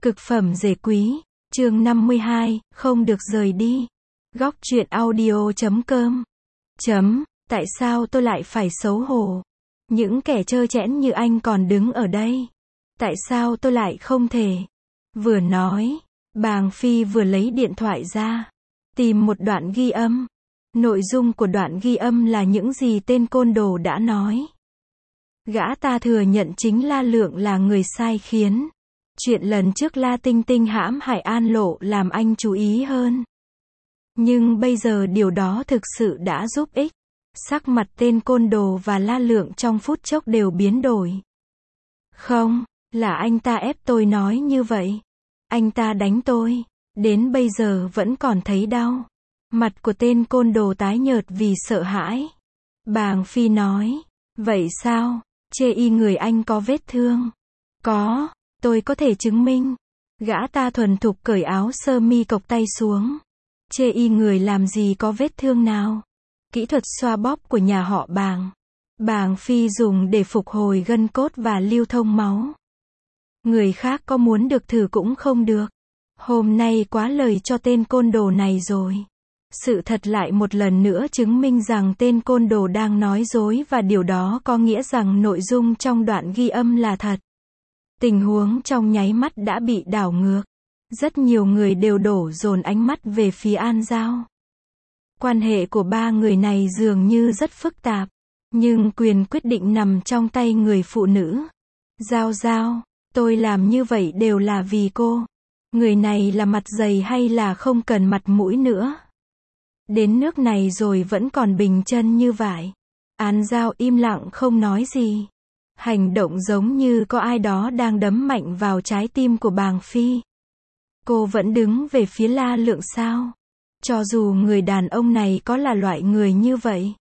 Cực phẩm rể quý, chương 52, không được rời đi. Góc truyện audio.com. Tại sao tôi lại phải xấu hổ? Những kẻ trơ trẽn như anh còn đứng ở đây. Tại sao tôi lại không thể? Vừa nói, Bàng Phi vừa lấy điện thoại ra, tìm một đoạn ghi âm. Nội dung của đoạn ghi âm là những gì tên côn đồ đã nói. Gã ta thừa nhận chính La Lượng là người sai khiến. Chuyện lần trước La Tinh Tinh hãm hại An Lộ làm anh chú ý hơn. Nhưng bây giờ điều đó thực sự đã giúp ích. Sắc mặt tên côn đồ và La Lượng trong phút chốc đều biến đổi. Không, là anh ta ép tôi nói như vậy. Anh ta đánh tôi, đến bây giờ vẫn còn thấy đau. Mặt của tên côn đồ tái nhợt vì sợ hãi. Bàng Phi nói, vậy sao, chê y người anh có vết thương? Có, tôi có thể chứng minh. Gã ta thuần thục cởi áo sơ mi cộc tay xuống. Chê y người làm gì có vết thương nào? Kỹ thuật xoa bóp của nhà họ Bàng. Bàng Phi dùng để phục hồi gân cốt và lưu thông máu. Người khác có muốn được thử cũng không được. Hôm nay quá lời cho tên côn đồ này rồi. Sự thật lại một lần nữa chứng minh rằng tên côn đồ đang nói dối và điều đó có nghĩa rằng nội dung trong đoạn ghi âm là thật. Tình huống trong nháy mắt đã bị đảo ngược. Rất nhiều người đều đổ dồn ánh mắt về phía An Giao. Quan hệ của ba người này dường như rất phức tạp. Nhưng quyền quyết định nằm trong tay người phụ nữ. Giao Giao, tôi làm như vậy đều là vì cô. Người này là mặt dày hay là không cần mặt mũi nữa? Đến nước này rồi vẫn còn bình chân như vậy. An Giao im lặng không nói gì. Hành động giống như có ai đó đang đấm mạnh vào trái tim của Bàng Phi. Cô vẫn đứng về phía La Lượng sao? Cho dù người đàn ông này có là loại người như vậy,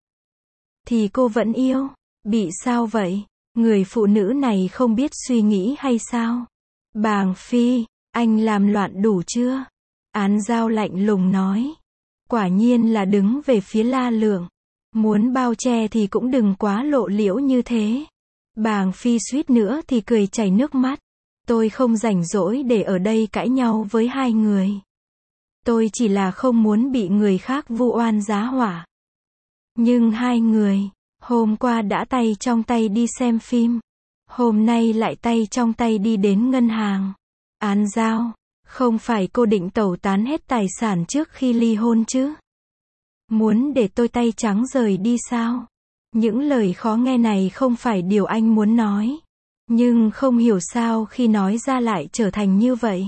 thì cô vẫn yêu. Bị sao vậy? Người phụ nữ này không biết suy nghĩ hay sao? Bàng Phi, anh làm loạn đủ chưa? An Giao lạnh lùng nói. Quả nhiên là đứng về phía La Lượng. Muốn bao che thì cũng đừng quá lộ liễu như thế. Bàng Phi suýt nữa thì cười chảy nước mắt. Tôi không rảnh rỗi để ở đây cãi nhau với hai người. Tôi chỉ là không muốn bị người khác vu oan giá họa. Nhưng hai người, hôm qua đã tay trong tay đi xem phim. Hôm nay lại tay trong tay đi đến ngân hàng. An Giao, không phải cô định tẩu tán hết tài sản trước khi ly hôn chứ? Muốn để tôi tay trắng rời đi sao? Những lời khó nghe này không phải điều anh muốn nói. Nhưng không hiểu sao khi nói ra lại trở thành như vậy.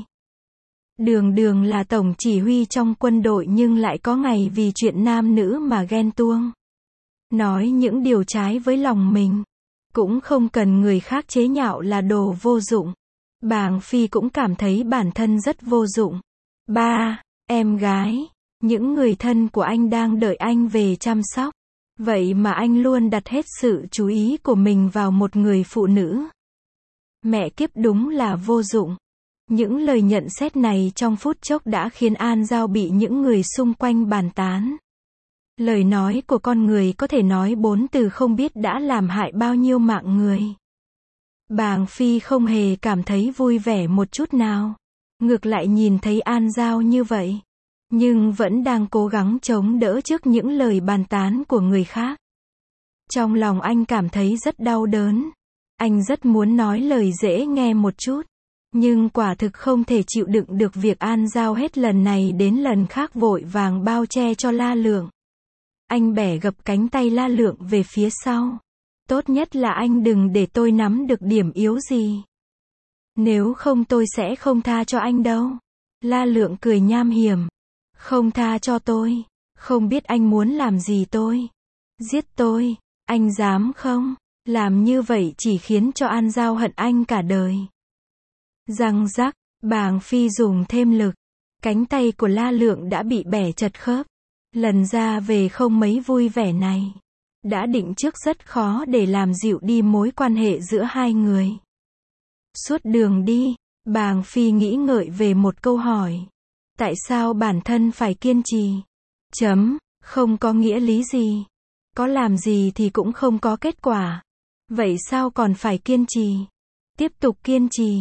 Đường đường là tổng chỉ huy trong quân đội nhưng lại có ngày vì chuyện nam nữ mà ghen tuông. Nói những điều trái với lòng mình. Cũng không cần người khác chế nhạo là đồ vô dụng. Bàng Phi cũng cảm thấy bản thân rất vô dụng. Ba, em gái, những người thân của anh đang đợi anh về chăm sóc. Vậy mà anh luôn đặt hết sự chú ý của mình vào một người phụ nữ. Mẹ kiếp đúng là vô dụng. Những lời nhận xét này trong phút chốc đã khiến An Giao bị những người xung quanh bàn tán. Lời nói của con người có thể nói 4 từ không biết đã làm hại bao nhiêu mạng người. Bàng Phi không hề cảm thấy vui vẻ một chút nào. Ngược lại nhìn thấy An Giao như vậy. Nhưng vẫn đang cố gắng chống đỡ trước những lời bàn tán của người khác. Trong lòng anh cảm thấy rất đau đớn. Anh rất muốn nói lời dễ nghe một chút. Nhưng quả thực không thể chịu đựng được việc An Giao hết lần này đến lần khác vội vàng bao che cho La Lượng. Anh bẻ gập cánh tay La Lượng về phía sau. Tốt nhất là anh đừng để tôi nắm được điểm yếu gì. Nếu không tôi sẽ không tha cho anh đâu. La Lượng cười nham hiểm. Không tha cho tôi. Không biết anh muốn làm gì tôi. Giết tôi. Anh dám không? Làm như vậy chỉ khiến cho An Giao hận anh cả đời. Răng rắc, Bàng Phi dùng thêm lực. Cánh tay của La Lượng đã bị bẻ chật khớp. Lần ra về không mấy vui vẻ này. Đã định trước rất khó để làm dịu đi mối quan hệ giữa hai người. Suốt đường đi, Bàng Phi nghĩ ngợi về một câu hỏi. Tại sao bản thân phải kiên trì? Không có nghĩa lý gì. Có làm gì thì cũng không có kết quả. Vậy sao còn phải kiên trì? Tiếp tục kiên trì.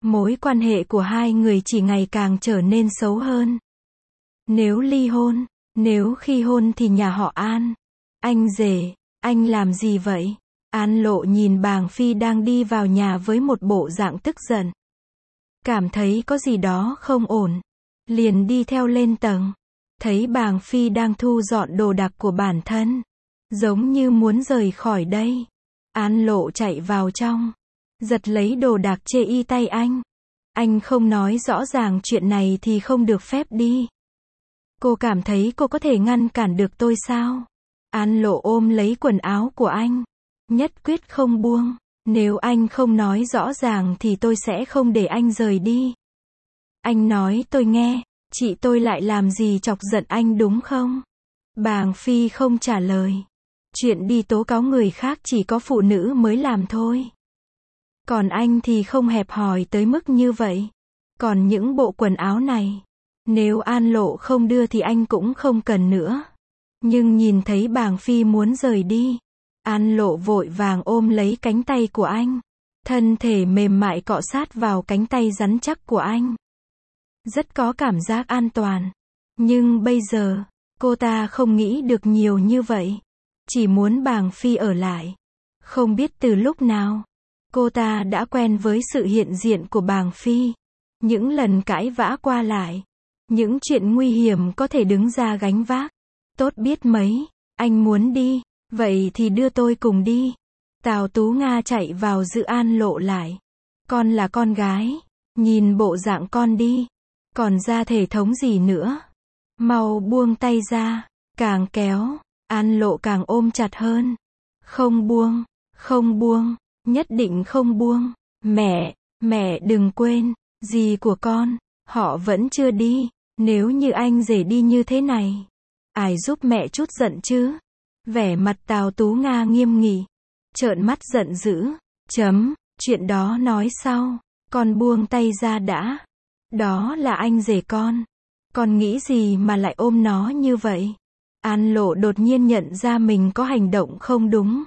Mối quan hệ của hai người chỉ ngày càng trở nên xấu hơn. Nếu ly hôn, nếu khi hôn thì nhà họ An. Anh rể, anh làm gì vậy? An Lộ nhìn Bàng Phi đang đi vào nhà với một bộ dạng tức giận. Cảm thấy có gì đó không ổn. Liền đi theo lên tầng. Thấy Bàng Phi đang thu dọn đồ đạc của bản thân. Giống như muốn rời khỏi đây. An Lộ chạy vào trong. Giật lấy đồ đạc chê y tay anh. Anh không nói rõ ràng chuyện này thì không được phép đi. Cô cảm thấy cô có thể ngăn cản được tôi sao? An Lộ ôm lấy quần áo của anh. Nhất quyết không buông. Nếu anh không nói rõ ràng thì tôi sẽ không để anh rời đi. Anh nói tôi nghe, chị tôi lại làm gì chọc giận anh đúng không? Bàng Phi không trả lời. Chuyện đi tố cáo người khác chỉ có phụ nữ mới làm thôi. Còn anh thì không hẹp hòi tới mức như vậy. Còn những bộ quần áo này, nếu An Lộ không đưa thì anh cũng không cần nữa. Nhưng nhìn thấy Bàng Phi muốn rời đi, An Lộ vội vàng ôm lấy cánh tay của anh. Thân thể mềm mại cọ sát vào cánh tay rắn chắc của anh. Rất có cảm giác an toàn. Nhưng bây giờ, cô ta không nghĩ được nhiều như vậy. Chỉ muốn Bàng Phi ở lại. Không biết từ lúc nào, cô ta đã quen với sự hiện diện của Bàng Phi. Những lần cãi vã qua lại. Những chuyện nguy hiểm có thể đứng ra gánh vác. Tốt biết mấy, anh muốn đi, vậy thì đưa tôi cùng đi. Tào Tú Nga chạy vào giữ An Lộ lại. Con là con gái, nhìn bộ dạng con đi. Còn ra thể thống gì nữa. Mau buông tay ra, càng kéo, An Lộ càng ôm chặt hơn. Không buông, không buông, nhất định không buông. Mẹ đừng quên, dì của con, họ vẫn chưa đi. Nếu như anh rể đi như thế này, ai giúp mẹ chút giận chứ? Vẻ mặt Tào Tú Nga nghiêm nghị, trợn mắt giận dữ. Chuyện đó nói sau, con buông tay ra đã. Đó là anh rể con nghĩ gì mà lại ôm nó như vậy? An Lộ đột nhiên nhận ra mình có hành động không đúng.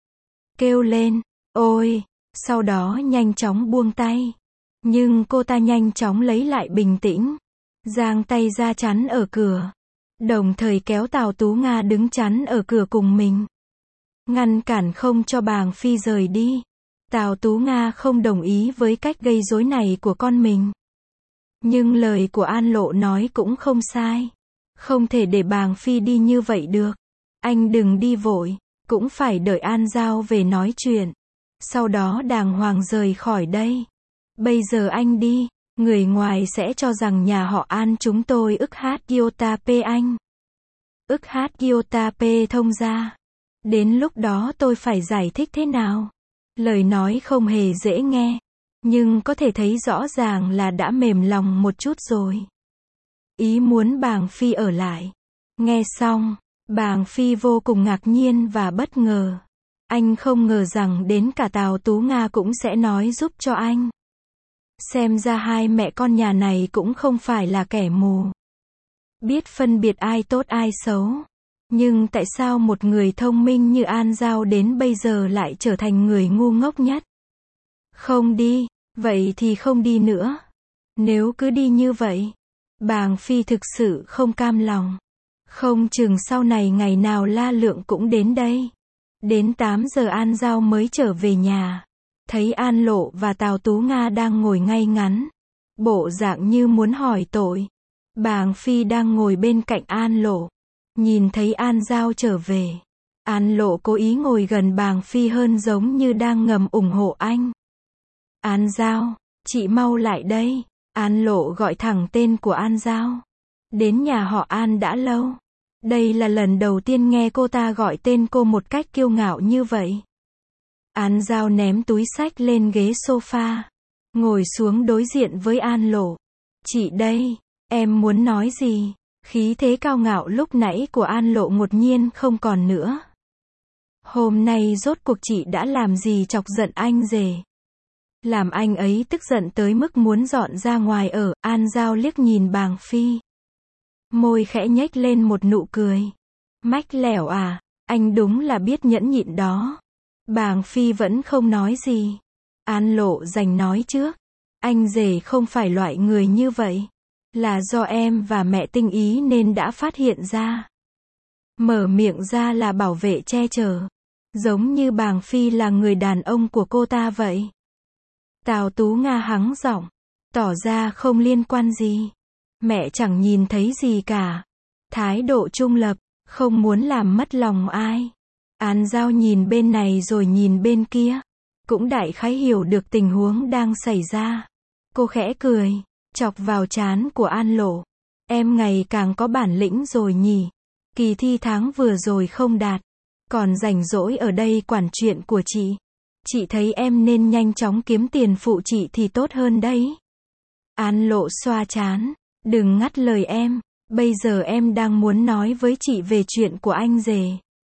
Kêu lên, ôi, sau đó nhanh chóng buông tay. Nhưng cô ta nhanh chóng lấy lại bình tĩnh. Giang tay ra chắn ở cửa. Đồng thời kéo Tào Tú Nga đứng chắn ở cửa cùng mình. Ngăn cản không cho Bàng Phi rời đi. Tào Tú Nga không đồng ý với cách gây rối này của con mình. Nhưng lời của An Lộ nói cũng không sai. Không thể để Bàng Phi đi như vậy được. Anh đừng đi vội, cũng phải đợi An Giao về nói chuyện. Sau đó đàng hoàng rời khỏi đây. Bây giờ anh đi, người ngoài sẽ cho rằng nhà họ An chúng tôi ức hát Iota P anh. Ức hát Iota P thông ra. Đến lúc đó tôi phải giải thích thế nào? Lời nói không hề dễ nghe. Nhưng có thể thấy rõ ràng là đã mềm lòng một chút rồi. Ý muốn Bàng Phi ở lại. Nghe xong, Bàng Phi vô cùng ngạc nhiên và bất ngờ. Anh không ngờ rằng đến cả Tào Tú Nga cũng sẽ nói giúp cho anh. Xem ra hai mẹ con nhà này cũng không phải là kẻ mù. Biết phân biệt ai tốt ai xấu. Nhưng tại sao một người thông minh như An Giao đến bây giờ lại trở thành người ngu ngốc nhất? Không đi, vậy thì không đi nữa. Nếu cứ đi như vậy, Bàng Phi thực sự không cam lòng. Không chừng sau này ngày nào La Lượng cũng đến đây. Đến 8 giờ An Giao mới trở về nhà. Thấy An Lộ và Tào Tú Nga đang ngồi ngay ngắn. Bộ dạng như muốn hỏi tội. Bàng Phi đang ngồi bên cạnh An Lộ. Nhìn thấy An Giao trở về. An Lộ cố ý ngồi gần Bàng Phi hơn giống như đang ngầm ủng hộ anh. An Giao, chị mau lại đây. An Lộ gọi thẳng tên của An Giao. Đến nhà họ An đã lâu. Đây là lần đầu tiên nghe cô ta gọi tên cô một cách kiêu ngạo như vậy. An Giao ném túi xách lên ghế sofa. Ngồi xuống đối diện với An Lộ. Chị đây, em muốn nói gì? Khí thế cao ngạo lúc nãy của An Lộ ngột nhiên không còn nữa. Hôm nay rốt cuộc chị đã làm gì chọc giận anh rể? Làm anh ấy tức giận tới mức muốn dọn ra ngoài ở. An Giao liếc nhìn Bàng Phi. Môi khẽ nhếch lên một nụ cười. Mách lẻo à, anh đúng là biết nhẫn nhịn đó. Bàng Phi vẫn không nói gì. An Lộ giành nói trước. Anh rể không phải loại người như vậy. Là do em và mẹ tinh ý nên đã phát hiện ra. Mở miệng ra là bảo vệ che chở. Giống như Bàng Phi là người đàn ông của cô ta vậy. Tào Tú Nga hắng giọng, tỏ ra không liên quan gì. Mẹ chẳng nhìn thấy gì cả. Thái độ trung lập, không muốn làm mất lòng ai. An Giao nhìn bên này rồi nhìn bên kia. Cũng đại khái hiểu được tình huống đang xảy ra. Cô khẽ cười, chọc vào trán của An Lộ. Em ngày càng có bản lĩnh rồi nhỉ. Kỳ thi tháng vừa rồi không đạt. Còn rảnh rỗi ở đây quản chuyện của chị. Chị thấy em nên nhanh chóng kiếm tiền phụ chị thì tốt hơn đấy. An Lộ xoa trán. Đừng ngắt lời em. Bây giờ em đang muốn nói với chị về chuyện của anh rể.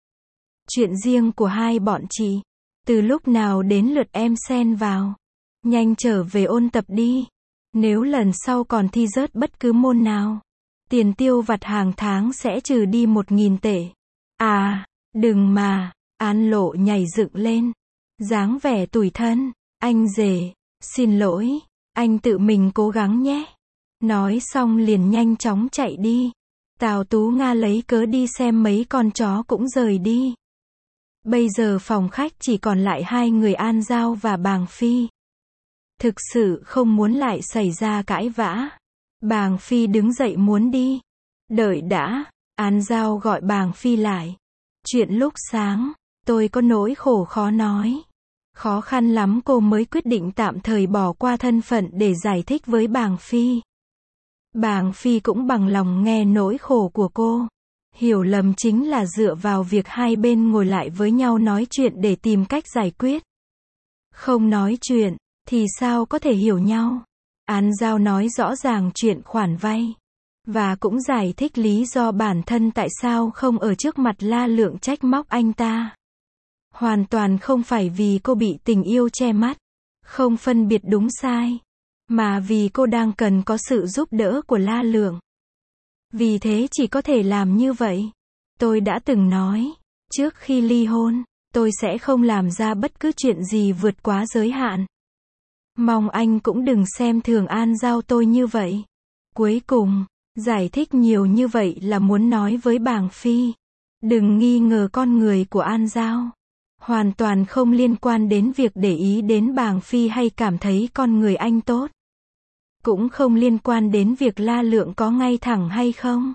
Chuyện riêng của hai bọn chị. Từ lúc nào đến lượt em xen vào. Nhanh trở về ôn tập đi. Nếu lần sau còn thi rớt bất cứ môn nào, tiền tiêu vặt hàng tháng sẽ trừ đi 1.000 tệ. À, đừng mà. An Lộ nhảy dựng lên. Dáng vẻ tủi thân. Anh rể, xin lỗi. Anh tự mình cố gắng nhé. Nói xong liền nhanh chóng chạy đi. Tào Tú Nga lấy cớ đi xem mấy con chó cũng rời đi. Bây giờ phòng khách chỉ còn lại hai người An Giao và Bàng Phi. Thực sự không muốn lại xảy ra cãi vã. Bàng Phi đứng dậy muốn đi. Đợi đã. An Giao gọi Bàng Phi lại. Chuyện lúc sáng, tôi có nỗi khổ khó nói. Khó khăn lắm cô mới quyết định tạm thời bỏ qua thân phận để giải thích với Bàng Phi. Bàng Phi cũng bằng lòng nghe nỗi khổ của cô. Hiểu lầm chính là dựa vào việc hai bên ngồi lại với nhau nói chuyện để tìm cách giải quyết. Không nói chuyện, thì sao có thể hiểu nhau? An Giao nói rõ ràng chuyện khoản vay. Và cũng giải thích lý do bản thân tại sao không ở trước mặt La Lượng trách móc anh ta. Hoàn toàn không phải vì cô bị tình yêu che mắt, không phân biệt đúng sai, mà vì cô đang cần có sự giúp đỡ của La Lượng. Vì thế chỉ có thể làm như vậy. Tôi đã từng nói, trước khi ly hôn, tôi sẽ không làm ra bất cứ chuyện gì vượt quá giới hạn. Mong anh cũng đừng xem thường An Giao tôi như vậy. Cuối cùng, giải thích nhiều như vậy là muốn nói với Bàng Phi. Đừng nghi ngờ con người của An Giao. Hoàn toàn không liên quan đến việc để ý đến Bàng Phi hay cảm thấy con người anh tốt. Cũng không liên quan đến việc La Lượng có ngay thẳng hay không.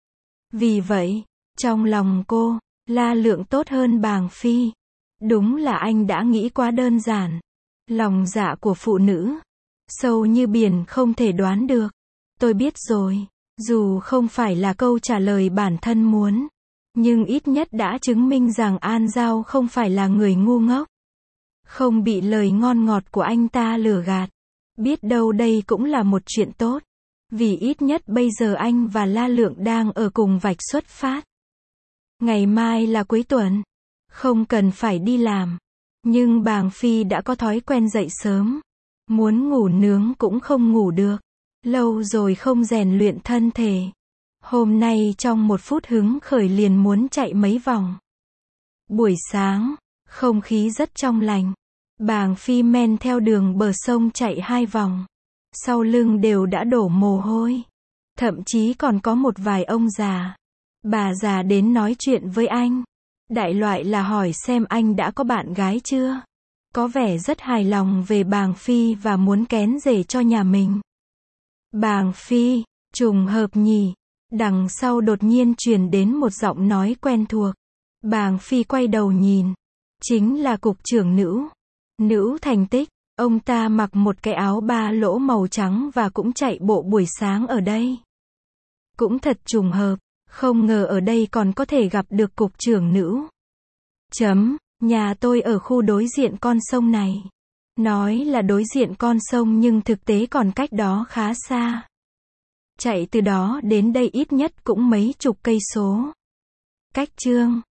Vì vậy, trong lòng cô, La Lượng tốt hơn Bàng Phi. Đúng là anh đã nghĩ quá đơn giản. Lòng dạ của phụ nữ, sâu như biển không thể đoán được. Tôi biết rồi, dù không phải là câu trả lời bản thân muốn, nhưng ít nhất đã chứng minh rằng An Giao không phải là người ngu ngốc. Không bị lời ngon ngọt của anh ta lừa gạt. Biết đâu đây cũng là một chuyện tốt. Vì ít nhất bây giờ anh và La Lượng đang ở cùng vạch xuất phát. Ngày mai là cuối tuần. Không cần phải đi làm. Nhưng Bàng Phi đã có thói quen dậy sớm. Muốn ngủ nướng cũng không ngủ được. Lâu rồi không rèn luyện thân thể. Hôm nay trong một phút hứng khởi liền muốn chạy mấy vòng. Buổi sáng, không khí rất trong lành. Bàng Phi men theo đường bờ sông chạy 2 vòng. Sau lưng đều đã đổ mồ hôi. Thậm chí còn có một vài ông già. Bà già đến nói chuyện với anh. Đại loại là hỏi xem anh đã có bạn gái chưa. Có vẻ rất hài lòng về Bàng Phi và muốn kén rể cho nhà mình. Bàng Phi, trùng hợp nhỉ. Đằng sau đột nhiên truyền đến một giọng nói quen thuộc. Bàng Phi quay đầu nhìn. Chính là cục trưởng Nữ. Nữ Thành Tích. Ông ta mặc một cái áo 3 lỗ màu trắng và cũng chạy bộ buổi sáng ở đây. Cũng thật trùng hợp. Không ngờ ở đây còn có thể gặp được cục trưởng Nữ. Nhà tôi ở khu đối diện con sông này. Nói là đối diện con sông nhưng thực tế còn cách đó khá xa. Chạy từ đó đến đây ít nhất cũng mấy chục cây số. Cách Chương